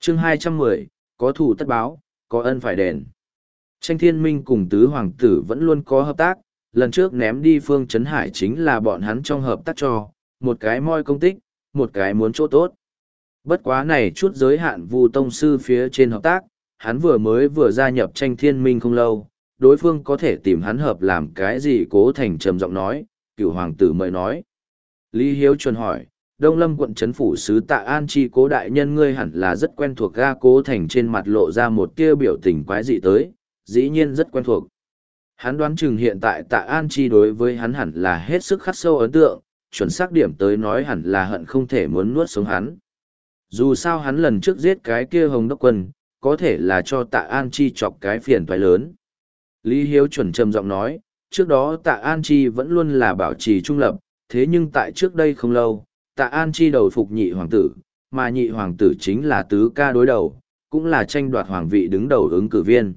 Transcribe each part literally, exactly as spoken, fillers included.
chương hai trăm mười, có thù tất báo, có ân phải đền. Tranh Thiên Minh cùng tứ hoàng tử vẫn luôn có hợp tác, lần trước ném đi Phương Trấn Hải chính là bọn hắn trong hợp tác cho, một cái moi công tích, một cái muốn chỗ tốt. Bất quá này chút giới hạn Vu tông sư phía trên hợp tác, hắn vừa mới vừa gia nhập Tranh Thiên Minh không lâu, đối phương có thể tìm hắn hợp làm cái gì. Cố Thành trầm giọng nói, cửu hoàng tử mời nói. Lý Hiếu chuẩn hỏi, Đông Lâm quận trấn phủ sứ Tạ An Chi Cố đại nhân ngươi hẳn là rất quen thuộc ga. Cố Thành trên mặt lộ ra một tia biểu tình quái dị tới, dĩ nhiên rất quen thuộc. Hắn đoán chừng hiện tại Tạ An Chi đối với hắn hẳn là hết sức khắc sâu ấn tượng, chuẩn xác điểm tới nói hẳn là hận không thể muốn nuốt sống hắn. Dù sao hắn lần trước giết cái kia Hồng Đốc Quân, có thể là cho Tạ An Chi chọc cái phiền toái lớn. Lý Hiếu chuẩn trầm giọng nói, trước đó Tạ An Chi vẫn luôn là bảo trì trung lập, thế nhưng tại trước đây không lâu, Tạ An Chi đầu phục nhị hoàng tử, mà nhị hoàng tử chính là tứ ca đối đầu, cũng là tranh đoạt hoàng vị đứng đầu ứng cử viên.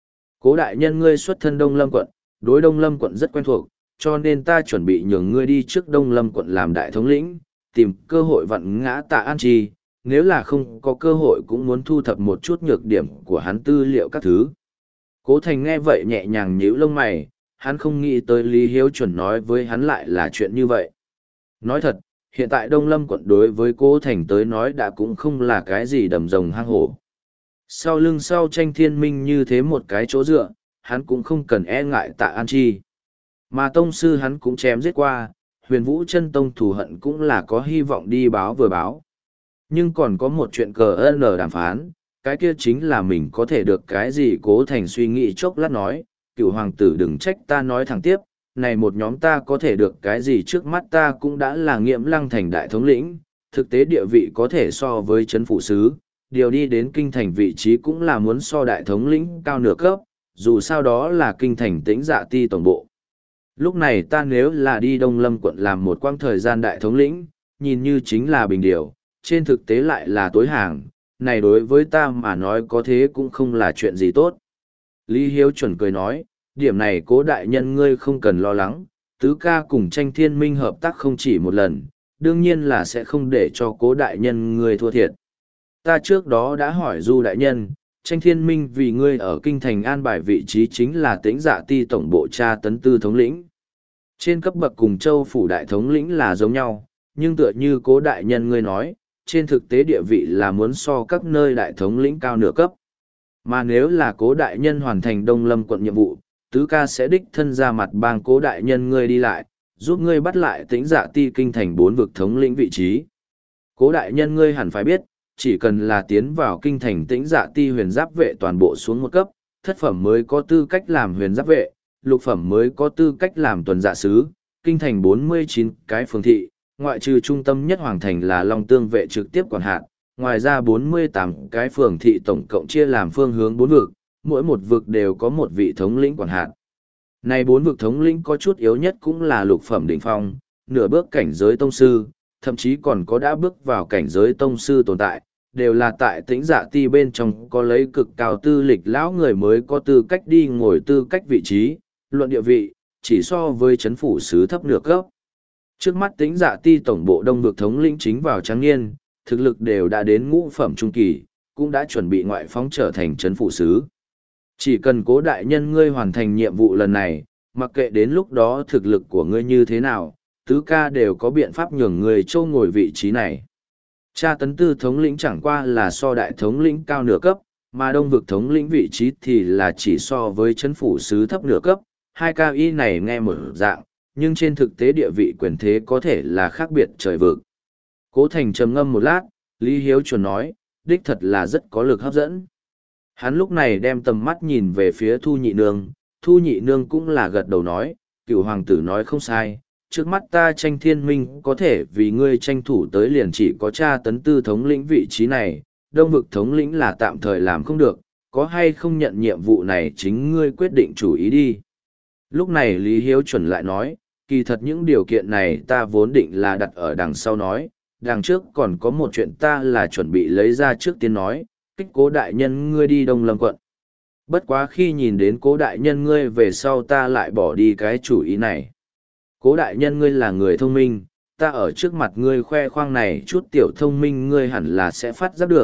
Cố đại nhân ngươi xuất thân Đông Lâm quận, đối Đông Lâm quận rất quen thuộc, cho nên ta chuẩn bị nhường ngươi đi trước Đông Lâm quận làm đại thống lĩnh, tìm cơ hội vặn ngã Tạ An Chi, nếu là không có cơ hội cũng muốn thu thập một chút nhược điểm của hắn tư liệu các thứ. Cố Thành nghe vậy nhẹ nhàng nhíu lông mày, hắn không nghĩ tới Lý Hiếu chuẩn nói với hắn lại là chuyện như vậy. Nói thật, hiện tại Đông Lâm quận đối với Cố Thành tới nói đã cũng không là cái gì đầm rồng hang hổ. Sau lưng sau Tranh Thiên Minh như thế một cái chỗ dựa, hắn cũng không cần e ngại Tạ An Chi. Mà tông sư hắn cũng chém giết qua, Huyền Vũ Chân Tông thù hận cũng là có hy vọng đi báo vừa báo. Nhưng còn có một chuyện cờ ân ở đàm phán, cái kia chính là mình có thể được cái gì. Cố Thành suy nghĩ chốc lát nói, cựu hoàng tử đừng trách ta nói thẳng tiếp, này một nhóm ta có thể được cái gì, trước mắt ta cũng đã là Nghiệm Lăng thành đại thống lĩnh, thực tế địa vị có thể so với trấn phủ sứ, điều đi đến kinh thành vị trí cũng là muốn so đại thống lĩnh cao nửa cấp, dù sao đó là kinh thành Tĩnh Dạ Ti tổng bộ. Lúc này ta nếu là đi Đông Lâm quận làm một quãng thời gian đại thống lĩnh, nhìn như chính là bình điều, trên thực tế lại là tối hàng, này đối với ta mà nói có thế cũng không là chuyện gì tốt. Lý Hiếu chuẩn cười nói, điểm này Cố đại nhân ngươi không cần lo lắng, tứ ca cùng Tranh Thiên Minh hợp tác không chỉ một lần, đương nhiên là sẽ không để cho Cố đại nhân ngươi thua thiệt. Ta trước đó đã hỏi Du đại nhân, Tranh Thiên Minh vì ngươi ở kinh thành an bài vị trí chính là Tĩnh Dạ Ti tổng bộ tra tấn tư thống lĩnh. Trên cấp bậc cùng Châu phủ đại thống lĩnh là giống nhau, nhưng tựa như Cố đại nhân ngươi nói, trên thực tế địa vị là muốn so các nơi đại thống lĩnh cao nửa cấp. Mà nếu là Cố đại nhân hoàn thành Đông Lâm quận nhiệm vụ, tứ ca sẽ đích thân ra mặt bang Cố đại nhân ngươi đi lại, giúp ngươi bắt lại Tĩnh Dạ Ti kinh thành bốn vực thống lĩnh vị trí. Cố đại nhân ngươi hẳn phải biết, chỉ cần là tiến vào kinh thành Tĩnh Dạ Ti huyền giáp vệ toàn bộ xuống một cấp, thất phẩm mới có tư cách làm huyền giáp vệ, lục phẩm mới có tư cách làm tuần dạ sứ, kinh thành bốn mươi chín cái phường thị, ngoại trừ trung tâm nhất hoàng thành là Long Tương vệ trực tiếp quản hạt, ngoài ra bốn mươi tám cái phường thị tổng cộng chia làm phương hướng bốn vực, mỗi một vực đều có một vị thống lĩnh quản hạt. Này bốn vực thống lĩnh có chút yếu nhất cũng là lục phẩm đỉnh phong, nửa bước cảnh giới tông sư, thậm chí còn có đã bước vào cảnh giới tông sư tồn tại, đều là tại Tĩnh Dạ Ti bên trong có lấy cực cao tư lịch lão người mới có tư cách đi ngồi tư cách vị trí, luận địa vị, chỉ so với trấn phủ sứ thấp nửa cấp. Trước mắt Tĩnh Dạ Ti tổng bộ đông vực thống lĩnh chính vào tráng niên, thực lực đều đã đến ngũ phẩm trung kỳ, cũng đã chuẩn bị ngoại phóng trở thành trấn phủ sứ. Chỉ cần Cố đại nhân ngươi hoàn thành nhiệm vụ lần này, mặc kệ đến lúc đó thực lực của ngươi như thế nào, tứ ca đều có biện pháp nhường người châu ngồi vị trí này. Tra tấn tư thống lĩnh chẳng qua là so đại thống lĩnh cao nửa cấp, mà đông vực thống lĩnh vị trí thì là chỉ so với trấn phủ sứ thấp nửa cấp, hai cao y này nghe một dạng, nhưng trên thực tế địa vị quyền thế có thể là khác biệt trời vực. Cố Thành trầm ngâm một lát, Lý Hiếu chuẩn nói, đích thật là rất có lực hấp dẫn. Hắn lúc này đem tầm mắt nhìn về phía Thu Nhị Nương, Thu Nhị Nương cũng là gật đầu nói, cựu hoàng tử nói không sai, trước mắt ta Tranh Thiên Minh có thể vì ngươi tranh thủ tới liền chỉ có tra tấn tư thống lĩnh vị trí này, đông vực thống lĩnh là tạm thời làm không được, có hay không nhận nhiệm vụ này chính ngươi quyết định chủ ý đi. Lúc này Lý Hiếu chuẩn lại nói, kỳ thật những điều kiện này ta vốn định là đặt ở đằng sau nói, đằng trước còn có một chuyện ta là chuẩn bị lấy ra trước tiên nói, kích Cố đại nhân ngươi đi Đông Lâm quận. Bất quá khi nhìn đến Cố đại nhân ngươi về sau ta lại bỏ đi cái chủ ý này. Cố đại nhân ngươi là người thông minh, ta ở trước mặt ngươi khoe khoang này chút tiểu thông minh ngươi hẳn là sẽ phát giác được,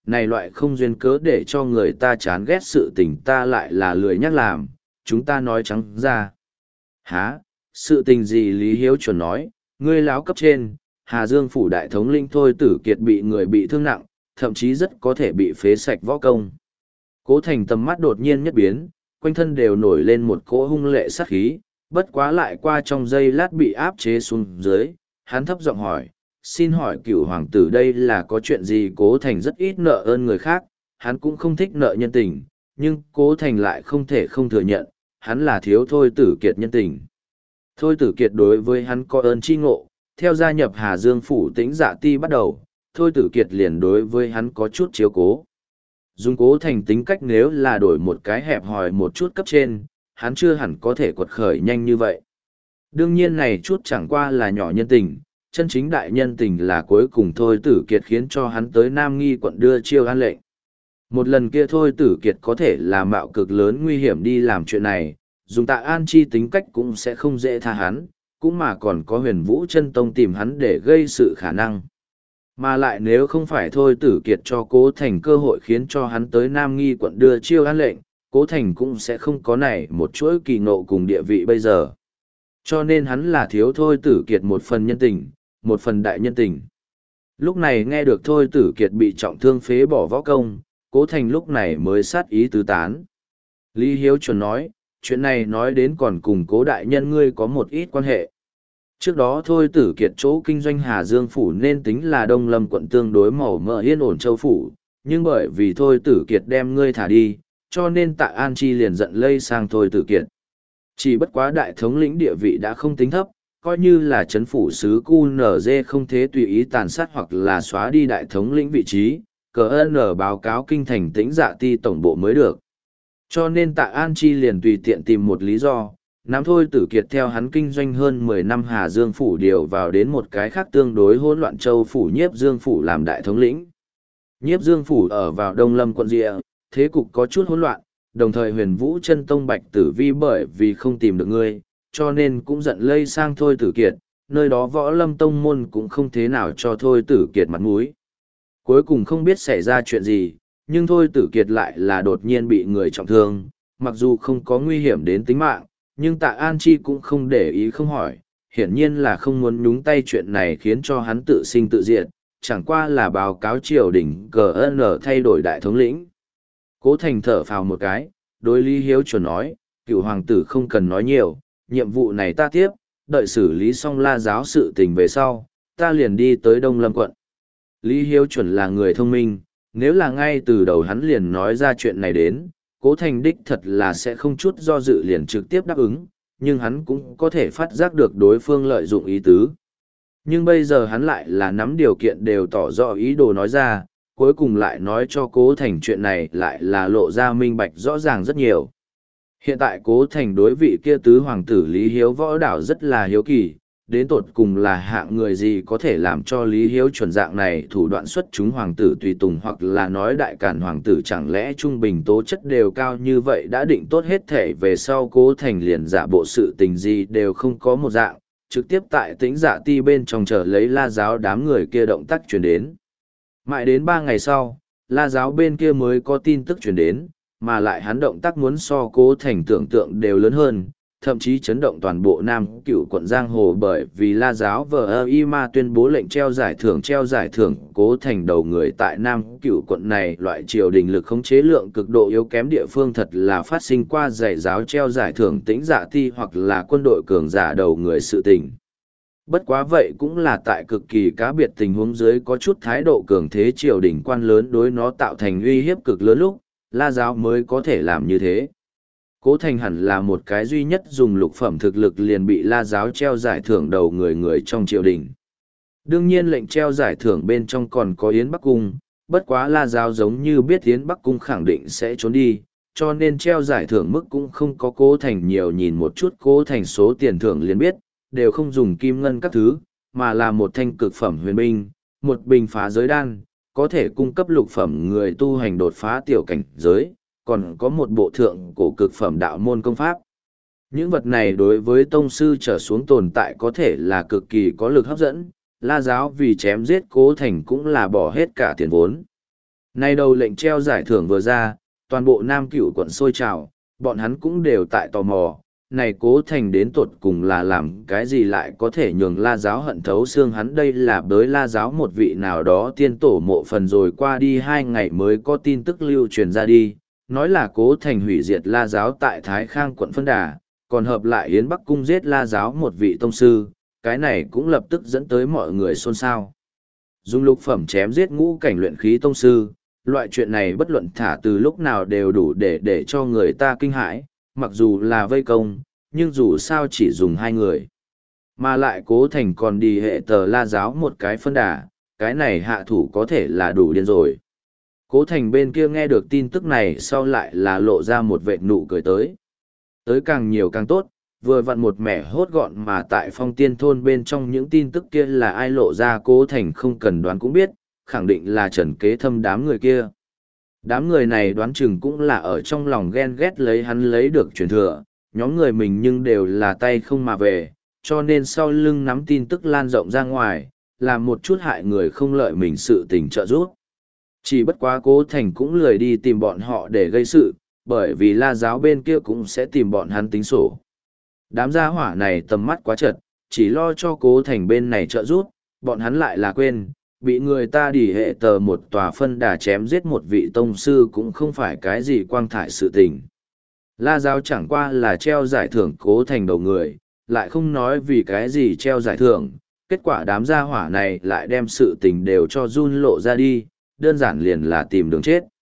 này loại không duyên cớ để cho người ta chán ghét sự tình ta lại là lười nhắc làm, chúng ta nói trắng ra. Hả, sự tình gì? Lý Hiếu chuẩn nói, ngươi láo cấp trên, Hà Dương phủ đại thống lĩnh Thôi Tử Kiệt bị người bị thương nặng, thậm chí rất có thể bị phế sạch võ công. Cố Thành tầm mắt đột nhiên nhất biến, quanh thân đều nổi lên một cỗ hung lệ sát khí, bất quá lại qua trong giây lát bị áp chế xuống dưới, hắn thấp giọng hỏi, xin hỏi cửu hoàng tử đây là có chuyện gì? Cố Thành rất ít nợ ơn người khác, hắn cũng không thích nợ nhân tình, nhưng Cố Thành lại không thể không thừa nhận, hắn là thiếu Thôi Tử Kiệt nhân tình. Thôi Tử Kiệt đối với hắn có ơn chi ngộ, theo gia nhập Hà Dương phủ Tĩnh Dạ Ti bắt đầu, Thôi Tử Kiệt liền đối với hắn có chút chiếu cố. Dùng Cố Thành tính cách nếu là đổi một cái hẹp hòi một chút cấp trên, hắn chưa hẳn có thể quật khởi nhanh như vậy. Đương nhiên này chút chẳng qua là nhỏ nhân tình, chân chính đại nhân tình là cuối cùng Thôi Tử Kiệt khiến cho hắn tới Nam Nghi quận đưa chiêu an lệnh. Một lần kia Thôi Tử Kiệt có thể là mạo cực lớn nguy hiểm đi làm chuyện này, dùng Tạ An Chi tính cách cũng sẽ không dễ tha hắn, cũng mà còn có Huyền Vũ Chân Tông tìm hắn để gây sự khả năng. Mà lại nếu không phải Thôi Tử Kiệt cho Cố Thành cơ hội khiến cho hắn tới Nam Nghi quận đưa chiêu an lệnh, Cố Thành cũng sẽ không có này một chuỗi kỳ ngộ cùng địa vị bây giờ. Cho nên hắn là thiếu Thôi Tử Kiệt một phần nhân tình, một phần đại nhân tình. Lúc này nghe được Thôi Tử Kiệt bị trọng thương phế bỏ võ công, Cố Thành lúc này mới sát ý tứ tán. Lý Hiếu chuẩn nói, chuyện này nói đến còn cùng Cố đại nhân ngươi có một ít quan hệ. Trước đó Thôi Tử Kiệt chỗ kinh doanh Hà Dương phủ nên tính là Đông Lâm quận tương đối màu mỡ yên ổn châu phủ, nhưng bởi vì Thôi Tử Kiệt đem ngươi thả đi, cho nên Tạ An Chi liền giận lây sang Thôi Tử Kiệt. Chỉ bất quá đại thống lĩnh địa vị đã không tính thấp, coi như là chấn phủ sứ cu nở dê không thế tùy ý tàn sát hoặc là xóa đi đại thống lĩnh vị trí, cờ ơn báo cáo kinh thành Tĩnh Dạ Ti tổng bộ mới được. Cho nên Tạ An Chi liền tùy tiện tìm một lý do, nắm Thôi Tử Kiệt theo hắn kinh doanh hơn mười năm Hà Dương phủ điều vào đến một cái khác tương đối hỗn loạn châu phủ Nhiếp Dương phủ làm đại thống lĩnh. Nhiếp Dương phủ ở vào Đông Lâm quận Dịa, thế cục có chút hỗn loạn, đồng thời Huyền Vũ Chân Tông Bạch Tử Vi bởi vì không tìm được ngươi, cho nên cũng giận lây sang Thôi Tử Kiệt, nơi đó Võ Lâm tông môn cũng không thế nào cho Thôi Tử Kiệt mặt mũi. Cuối cùng không biết xảy ra chuyện gì, nhưng Thôi Tử Kiệt lại là đột nhiên bị người trọng thương, mặc dù không có nguy hiểm đến tính mạng, nhưng Tạ An Chi cũng không để ý không hỏi, hiển nhiên là không muốn nhúng tay chuyện này khiến cho hắn tự sinh tự diệt, chẳng qua là báo cáo triều đình cờ ơn thay đổi đại thống lĩnh. Cố Thành thở phào một cái, đối Lý Hiếu chuẩn nói, cựu hoàng tử không cần nói nhiều, nhiệm vụ này ta tiếp, đợi xử lý xong La giáo sự tình về sau, ta liền đi tới Đông Lâm quận. Lý Hiếu chuẩn là người thông minh, nếu là ngay từ đầu hắn liền nói ra chuyện này đến, Cố Thành đích thật là sẽ không chút do dự liền trực tiếp đáp ứng, nhưng hắn cũng có thể phát giác được đối phương lợi dụng ý tứ. Nhưng bây giờ hắn lại là nắm điều kiện đều tỏ rõ ý đồ nói ra, cuối cùng lại nói cho Cố Thành chuyện này lại là lộ ra minh bạch rõ ràng rất nhiều. Hiện tại Cố Thành đối vị kia tứ hoàng tử Lý Hiếu võ đảo rất là hiếu kỳ, đến tột cùng là hạng người gì có thể làm cho Lý Hiếu chuẩn dạng này thủ đoạn xuất chúng hoàng tử tùy tùng, hoặc là nói đại càn hoàng tử chẳng lẽ trung bình tố chất đều cao như vậy, đã định tốt hết thể về sau Cố Thành liền giả bộ sự tình gì đều không có một dạng, trực tiếp tại Tĩnh Dạ Ti bên trong chờ lấy La giáo đám người kia động tác chuyển đến. Mãi đến ba ngày sau, La giáo bên kia mới có tin tức chuyển đến, mà lại hắn động tác muốn so Cố Thành tưởng tượng đều lớn hơn, thậm chí chấn động toàn bộ Nam Cựu quận Giang Hồ, bởi vì La giáo vờ ơ y ma tuyên bố lệnh treo giải thưởng treo giải thưởng Cố Thành đầu người tại Nam Cựu quận này loại triều đình lực khống chế lượng cực độ yếu kém địa phương thật là phát sinh qua giải giáo treo giải thưởng Tĩnh Dạ Ti hoặc là quân đội cường giả đầu người sự tình. Bất quá vậy cũng là tại cực kỳ cá biệt tình huống dưới có chút thái độ cường thế triều đình quan lớn đối nó tạo thành uy hiếp cực lớn lúc, La giáo mới có thể làm như thế. Cố Thành hẳn là một cái duy nhất dùng lục phẩm thực lực liền bị La giáo treo giải thưởng đầu người người trong triều đình. Đương nhiên lệnh treo giải thưởng bên trong còn có Yến Bắc Cung, bất quá La giáo giống như biết Yến Bắc Cung khẳng định sẽ trốn đi, cho nên treo giải thưởng mức cũng không có Cố Thành nhiều, nhìn một chút Cố Thành số tiền thưởng liền biết, đều không dùng kim ngân các thứ, mà là một thanh cực phẩm huyền binh, một bình phá giới đan, có thể cung cấp lục phẩm người tu hành đột phá tiểu cảnh giới, còn có một bộ thượng cổ cực phẩm đạo môn công pháp. Những vật này đối với tông sư trở xuống tồn tại có thể là cực kỳ có lực hấp dẫn, La giáo vì chém giết Cố Thành cũng là bỏ hết cả tiền vốn. Nay đầu lệnh treo giải thưởng vừa ra, toàn bộ Nam Cửu quận sôi trào, bọn hắn cũng đều tại tò mò, này Cố Thành đến tột cùng là làm cái gì lại có thể nhường La Giáo hận thấu xương hắn, đây là bới La Giáo một vị nào đó tiên tổ mộ phần rồi qua đi hai ngày mới có tin tức lưu truyền ra đi, nói là Cố Thành hủy diệt La Giáo tại Thái Khang quận Phân Đà, còn hợp lại Yến Bắc Cung giết La Giáo một vị tông sư, cái này cũng lập tức dẫn tới mọi người xôn xao. Dùng lục phẩm chém giết ngũ cảnh luyện khí tông sư, loại chuyện này bất luận thả từ lúc nào đều đủ để để cho người ta kinh hãi, mặc dù là vây công, nhưng dù sao chỉ dùng hai người. Mà lại Cố Thành còn đi hệ tờ La Giáo một cái phân đà, cái này hạ thủ có thể là đủ điên rồi. Cố Thành bên kia nghe được tin tức này sau lại là lộ ra một vệt nụ cười tới. Tới càng nhiều càng tốt, vừa vặn một mẻ hốt gọn mà tại Phong Tiên thôn bên trong những tin tức kia là ai lộ ra Cố Thành không cần đoán cũng biết, khẳng định là Trần Kế Thâm đám người kia. Đám người này đoán chừng cũng là ở trong lòng ghen ghét lấy hắn lấy được truyền thừa, nhóm người mình nhưng đều là tay không mà về, cho nên sau lưng nắm tin tức lan rộng ra ngoài, làm một chút hại người không lợi mình sự tình trợ giúp. Chỉ bất quá Cố Thành cũng lười đi tìm bọn họ để gây sự, bởi vì La Giáo bên kia cũng sẽ tìm bọn hắn tính sổ. Đám gia hỏa này tầm mắt quá chật, chỉ lo cho Cố Thành bên này trợ giúp, bọn hắn lại là quên, bị người ta đỉ hệ tờ một tòa phân đà chém giết một vị tông sư cũng không phải cái gì quang thải sự tình. La Giáo chẳng qua là treo giải thưởng Cố Thành đầu người, lại không nói vì cái gì treo giải thưởng, kết quả đám gia hỏa này lại đem sự tình đều cho run lộ ra đi, đơn giản liền là tìm đường chết.